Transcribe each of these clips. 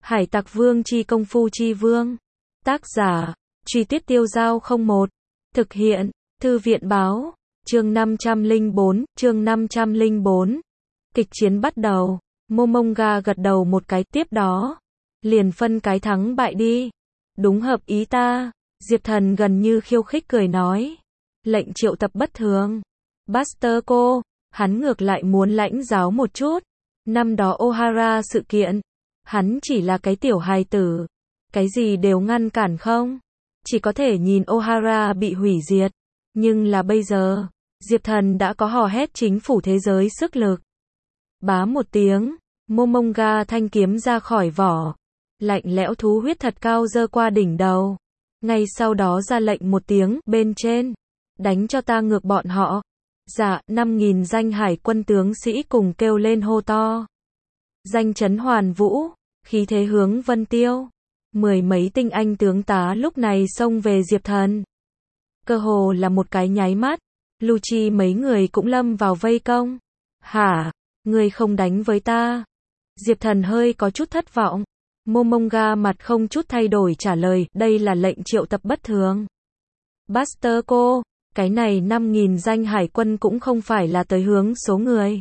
Hải Tặc Vương chi công phu chi vương. Tác giả, Truy Tuyết Tiêu Giao 01. Thực hiện, Thư viện Báo. Chương 504. Kịch chiến bắt đầu. Momonga gật đầu một cái, tiếp đó liền phân cái thắng bại đi. Đúng hợp ý ta. Diệp Thần gần như khiêu khích cười nói. Lệnh triệu tập bất thường. Buster cô, hắn ngược lại muốn lãnh giáo một chút. Năm đó Ohara sự kiện, hắn chỉ là cái tiểu hài tử, cái gì đều ngăn cản không, chỉ có thể nhìn Ohara bị hủy diệt. Nhưng là bây giờ, Diệp Thần đã có hò hét chính phủ thế giới sức lực. Bá một tiếng, Momonga thanh kiếm ra khỏi vỏ, lạnh lẽo thú huyết thật cao giơ qua đỉnh đầu. Ngay sau đó ra lệnh một tiếng, bên trên, đánh cho ta ngược bọn họ. Dạ, 5.000 danh hải quân tướng sĩ cùng kêu lên hô to. Danh chấn hoàn vũ, khí thế hướng vân tiêu. Mười mấy tinh anh tướng tá lúc này xông về Diệp Thần. Cơ hồ là một cái nháy mắt, Lucci mấy người cũng lâm vào vây công. Hả, ngươi không đánh với ta? Diệp Thần hơi có chút thất vọng. Momonga mặt không chút thay đổi trả lời, đây là lệnh triệu tập bất thường. Buster cô, cái này 5.000 danh hải quân cũng không phải là tới hướng số người.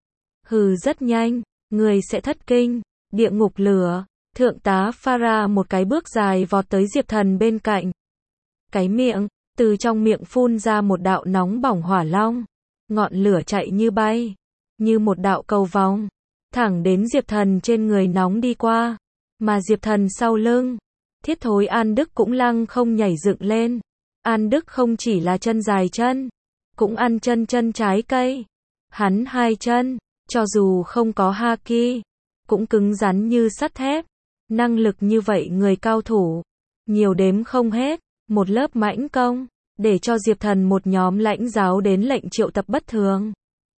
Hừ, rất nhanh, người sẽ thất kinh. Địa ngục lửa, thượng tá Farah một cái bước dài vọt tới Diệp Thần bên cạnh. Cái miệng, từ trong miệng phun ra một đạo nóng bỏng hỏa long. Ngọn lửa chạy như bay, như một đạo cầu vòng, thẳng đến Diệp Thần trên người nóng đi qua. Mà Diệp Thần sau lưng, thiết thối An Đức cũng lăng không nhảy dựng lên. An Đức không chỉ là chân dài chân, cũng ăn chân trái cây. Hắn hai chân, cho dù không có haki, cũng cứng rắn như sắt thép. Năng lực như vậy người cao thủ, nhiều đếm không hết. Một lớp mãnh công, để cho Diệp Thần một nhóm lãnh giáo đến lệnh triệu tập bất thường.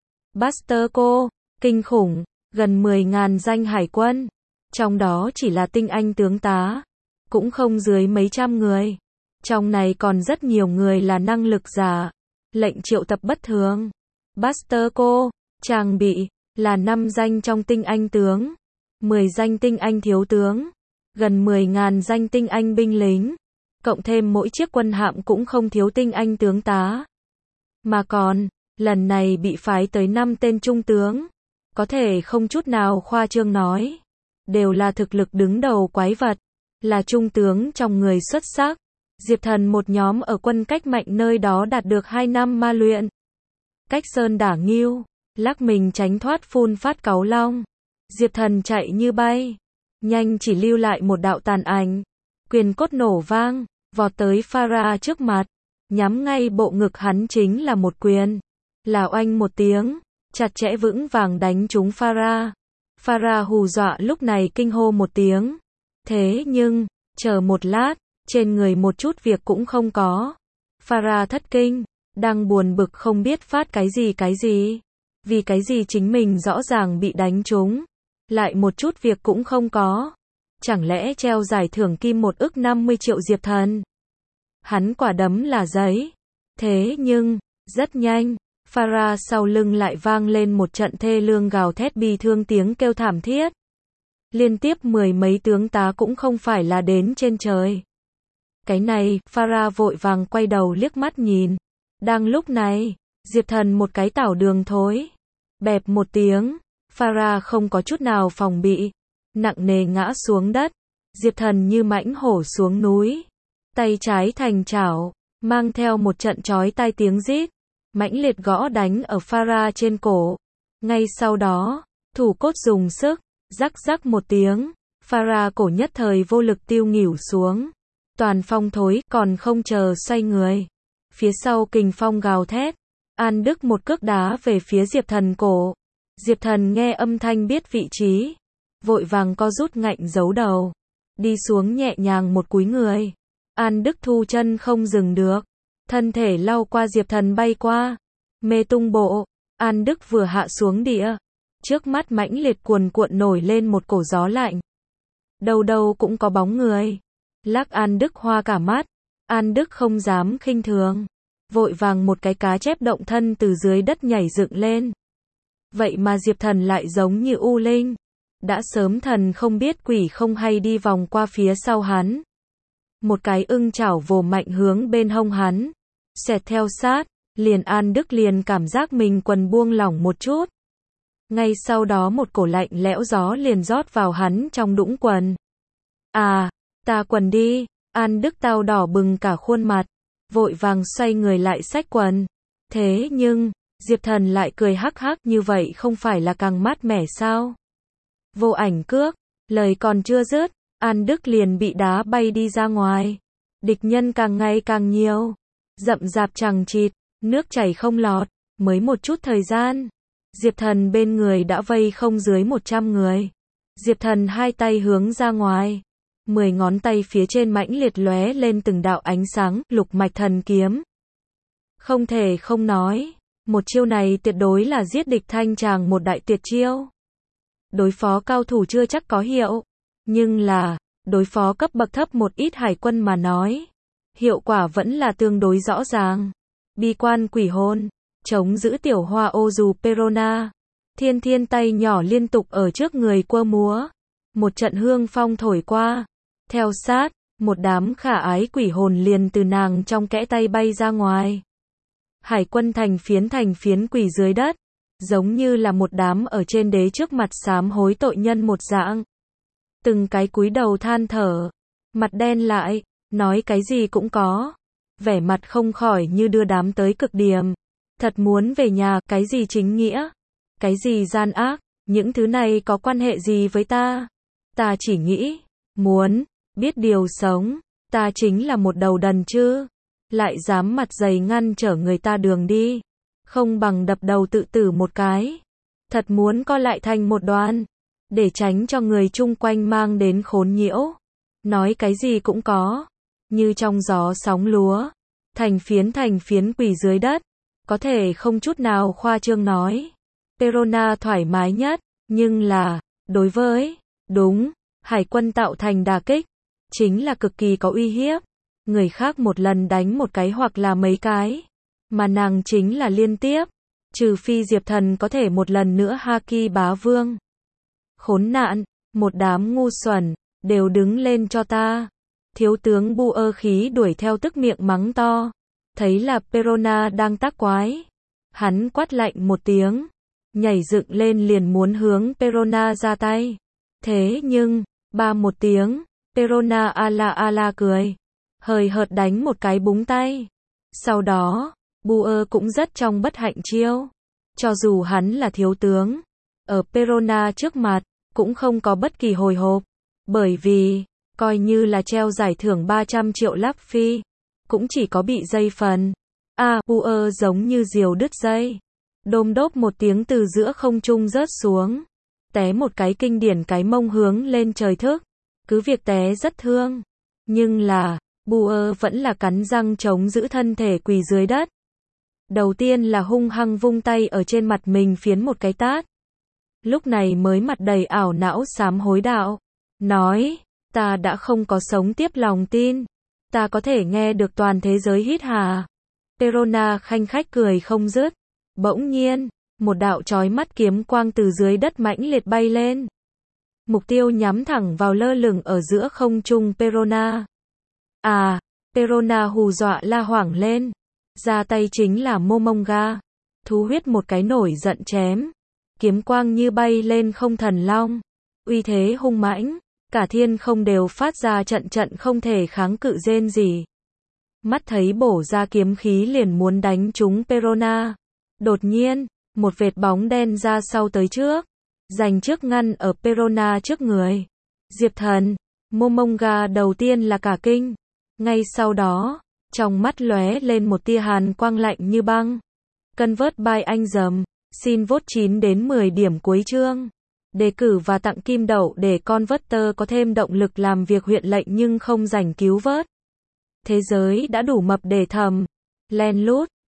Buster cô, kinh khủng, gần 10.000 danh hải quân. Trong đó chỉ là tinh anh tướng tá, cũng không dưới mấy trăm người. Trong này còn rất nhiều người là năng lực giả. Lệnh triệu tập bất thường. Buster cô, trang bị, là 5 danh trong tinh anh tướng, 10 danh tinh anh thiếu tướng, gần 10.000 danh tinh anh binh lính, cộng thêm mỗi chiếc quân hạm cũng không thiếu tinh anh tướng tá. Mà còn, lần này bị phái tới 5 tên trung tướng, có thể không chút nào khoa trương nói, đều là thực lực đứng đầu quái vật, là trung tướng trong người xuất sắc. Diệp Thần một nhóm ở quân cách mạnh nơi đó đạt được 2 năm ma luyện. Cách sơn đả nghiêu, lắc mình tránh thoát phun phát cáu long. Diệp Thần chạy như bay, nhanh chỉ lưu lại một đạo tàn ảnh. Quyền cốt nổ vang, vọt tới Farah trước mặt, nhắm ngay bộ ngực hắn chính là một quyền. Là oanh một tiếng, chặt chẽ vững vàng đánh trúng Farah. Farah hù dọa lúc này kinh hô một tiếng. Thế nhưng, chờ một lát, trên người một chút việc cũng không có. Farah thất kinh, đang buồn bực không biết phát cái gì. Vì cái gì chính mình rõ ràng bị đánh trúng, lại một chút việc cũng không có. Chẳng lẽ treo giải thưởng kim 1 ức 50 triệu Diệp Thần? Hắn quả đấm là giấy. Thế nhưng, rất nhanh, Farah sau lưng lại vang lên một trận thê lương gào thét bi thương tiếng kêu thảm thiết. Liên tiếp 10 mấy tướng tá cũng không phải là đến trên trời. Cái này, Farah vội vàng quay đầu liếc mắt nhìn. Đang lúc này, Diệp Thần một cái tảo đường thối. Bẹp một tiếng, Farah không có chút nào phòng bị, nặng nề ngã xuống đất. Diệp Thần như mãnh hổ xuống núi, tay trái thành chảo, mang theo một trận chói tai tiếng rít, mãnh liệt gõ đánh ở Farah trên cổ. Ngay sau đó, thủ cốt dùng sức, rắc một tiếng, Farah cổ nhất thời vô lực tiêu nghỉu xuống. Toàn phong thối, còn không chờ xoay người. Phía sau kình phong gào thét, An Đức một cước đá về phía Diệp Thần cổ. Diệp Thần nghe âm thanh biết vị trí, vội vàng co rút ngạnh giấu đầu, đi xuống nhẹ nhàng một cúi người. An Đức thu chân không dừng được, thân thể lao qua Diệp Thần bay qua, mê tung bộ. An Đức vừa hạ xuống địa, trước mắt mãnh liệt cuồn cuộn nổi lên một cổ gió lạnh. Đâu đâu cũng có bóng người, lắc An Đức hoa cả mắt. An Đức không dám khinh thường, vội vàng một cái cá chép động thân từ dưới đất nhảy dựng lên. Vậy mà Diệp Thần lại giống như U Linh, đã sớm thần không biết quỷ không hay đi vòng qua phía sau hắn. Một cái ưng chảo vồ mạnh hướng bên hông hắn, xẹt theo sát, liền An Đức liền cảm giác mình quần buông lỏng một chút. Ngay sau đó một cổ lạnh lẽo gió liền rót vào hắn trong đũng quần. À, ta quần đi, An Đức tao đỏ bừng cả khuôn mặt, vội vàng xoay người lại xách quần. Thế nhưng, Diệp Thần lại cười hắc hắc, như vậy không phải là càng mát mẻ sao? Vô ảnh cước, lời còn chưa dứt, An Đức liền bị đá bay đi ra ngoài. Địch nhân càng ngày càng nhiều, rậm rạp chằng chịt, nước chảy không lọt, mới một chút thời gian. Diệp Thần bên người đã vây không dưới 100 người. Diệp Thần hai tay hướng ra ngoài, 10 ngón tay phía trên mãnh liệt lóe lên từng đạo ánh sáng, lục mạch thần kiếm. Không thể không nói, một chiêu này tuyệt đối là giết địch thanh tràng một đại tuyệt chiêu. Đối phó cao thủ chưa chắc có hiệu, nhưng là, đối phó cấp bậc thấp một ít hải quân mà nói, hiệu quả vẫn là tương đối rõ ràng. Bi quan quỷ hồn, chống giữ tiểu hoa ô dù Perona. Thiên Thiên tay nhỏ liên tục ở trước người quơ múa. Một trận hương phong thổi qua. Theo sát, một đám khả ái quỷ hồn liền từ nàng trong kẽ tay bay ra ngoài. Hải quân thành phiến quỷ dưới đất, giống như là một đám ở trên đế trước mặt sám hối tội nhân một dạng. Từng cái cúi đầu than thở, mặt đen lại, nói cái gì cũng có. Vẻ mặt không khỏi như đưa đám tới cực điểm. Thật muốn về nhà, cái gì chính nghĩa, cái gì gian ác, những thứ này có quan hệ gì với ta? Ta chỉ nghĩ, muốn, biết điều sống, ta chính là một đầu đần chứ. Lại dám mặt dày ngăn trở người ta đường đi. Không bằng đập đầu tự tử một cái. Thật muốn co lại thành một đoàn, để tránh cho người chung quanh mang đến khốn nhiễu. Nói cái gì cũng có, như trong gió sóng lúa, thành phiến quỷ dưới đất. Có thể không chút nào khoa trương nói. Perona thoải mái nhất, nhưng là, đối với, đúng, hải quân tạo thành đả kích, chính là cực kỳ có uy hiếp. Người khác một lần đánh một cái hoặc là mấy cái, mà nàng chính là liên tiếp. Trừ phi Diệp Thần có thể một lần nữa Haki bá vương. Khốn nạn, một đám ngu xuẩn, đều đứng lên cho ta. Thiếu tướng Bu ơ khí đuổi theo tức miệng mắng to. Thấy là Perona đang tác quái. Hắn quát lạnh một tiếng, nhảy dựng lên liền muốn hướng Perona ra tay. Thế nhưng, ba một tiếng, Perona ala cười, hời hợt đánh một cái búng tay. Sau đó, Bu ơ cũng rất trong bất hạnh chiêu. Cho dù hắn là thiếu tướng, ở Perona trước mặt, cũng không có bất kỳ hồi hộp. Bởi vì, coi như là treo giải thưởng 300 triệu lắc phi, cũng chỉ có bị dây phần. Bu ơ giống như diều đứt dây. Đôm đốp một tiếng từ giữa không trung rớt xuống. Té một cái kinh điển cái mông hướng lên trời thức. Cứ việc té rất thương. Nhưng là, Bu ơ vẫn là cắn răng chống giữ thân thể quỳ dưới đất. Đầu tiên là hung hăng vung tay ở trên mặt mình phiến một cái tát. Lúc này mới mặt đầy ảo não sám hối đạo. Nói, ta đã không có sống tiếp lòng tin. Ta có thể nghe được toàn thế giới hít hà. Perona khanh khách cười không dứt. Bỗng nhiên, một đạo chói mắt kiếm quang từ dưới đất mãnh liệt bay lên. Mục tiêu nhắm thẳng vào lơ lửng ở giữa không trung Perona. Perona hù dọa la hoảng lên. Ra tay chính là Momonga. Thú huyết một cái nổi giận chém. Kiếm quang như bay lên không thần long. Uy thế hung mãnh. Cả thiên không đều phát ra trận không thể kháng cự rên gì. Mắt thấy bổ ra kiếm khí liền muốn đánh trúng Perona. Đột nhiên, một vệt bóng đen ra sau tới trước. Giành trước ngăn ở Perona trước người. Diệp Thần, Momonga đầu tiên là cả kinh. Ngay sau đó, trong mắt lóe lên một tia hàn quang lạnh như băng. Convert by anh dầm. Xin vote 9 đến 10 điểm cuối chương. Đề cử và tặng kim đậu để Converter có thêm động lực làm việc huyện lệnh nhưng không rảnh cứu vớt. Thế giới đã đủ mập để thầm. Len lút.